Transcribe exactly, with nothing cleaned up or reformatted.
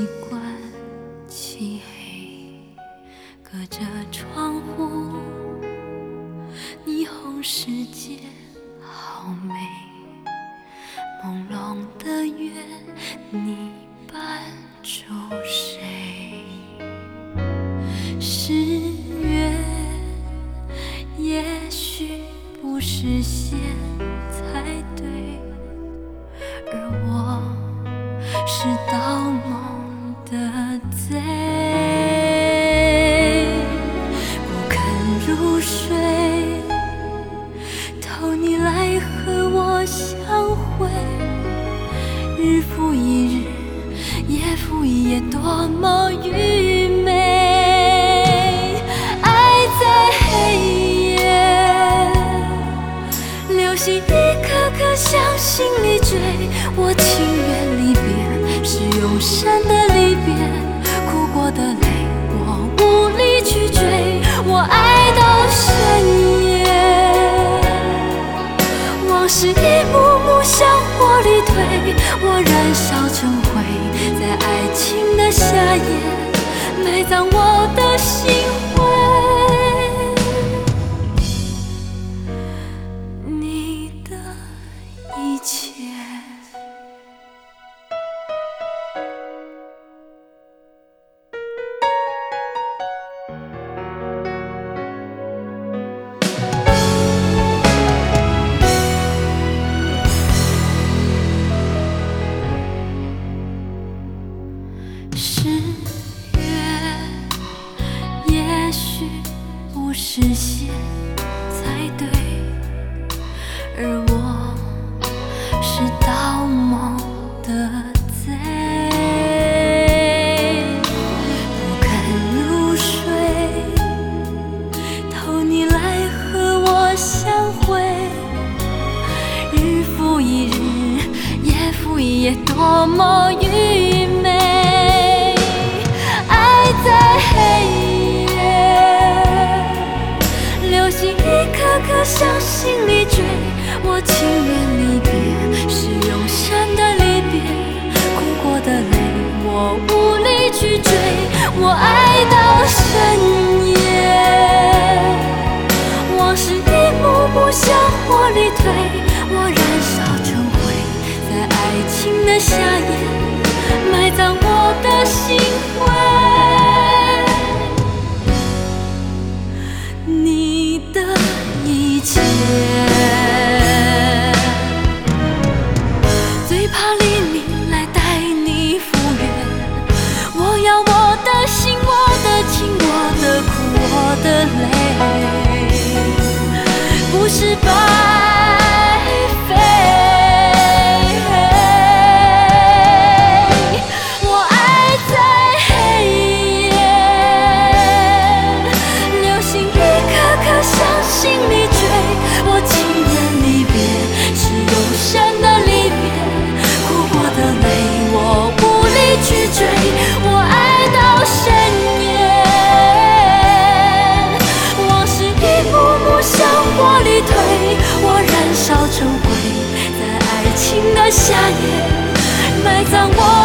习惯漆黑，隔着窗户，霓虹世界好美，朦胧的月，你伴着谁？十月，也许不是现才对，而我是盗梦的贼，不肯入睡，偷你来和我相会，日复一日，夜复一夜，多么愚昧。爱在黑夜，流星一颗颗向心里坠，我情愿离别是永生的离别，哭过的泪我无力去追，我爱到深夜，往事一幕幕向火里退，我燃烧成灰，在爱情的夏夜埋葬我的心灰。你的一切十月，也许不是现才对，而我是盗梦的贼，不肯入睡，偷你来和我相会，日复一日，夜复一夜，多么愚昧。在黑夜，流星一颗颗向心里坠，我情愿离别是永生的离别，哭过的泪我无力去追，我爱到深夜，往事一幕幕向火里退，我燃烧成灰，在爱情的夏夜埋葬我的心灰。你的一切，最怕黎明来带你复原，我要我的心，我的情，我的苦，我的泪，不是白费。心里追，我情愿离别是永生的离别，哭过的泪我无力去追，我爱到深夜，往事一幕幕向火里退，我燃烧成灰，在爱情的夏夜埋葬我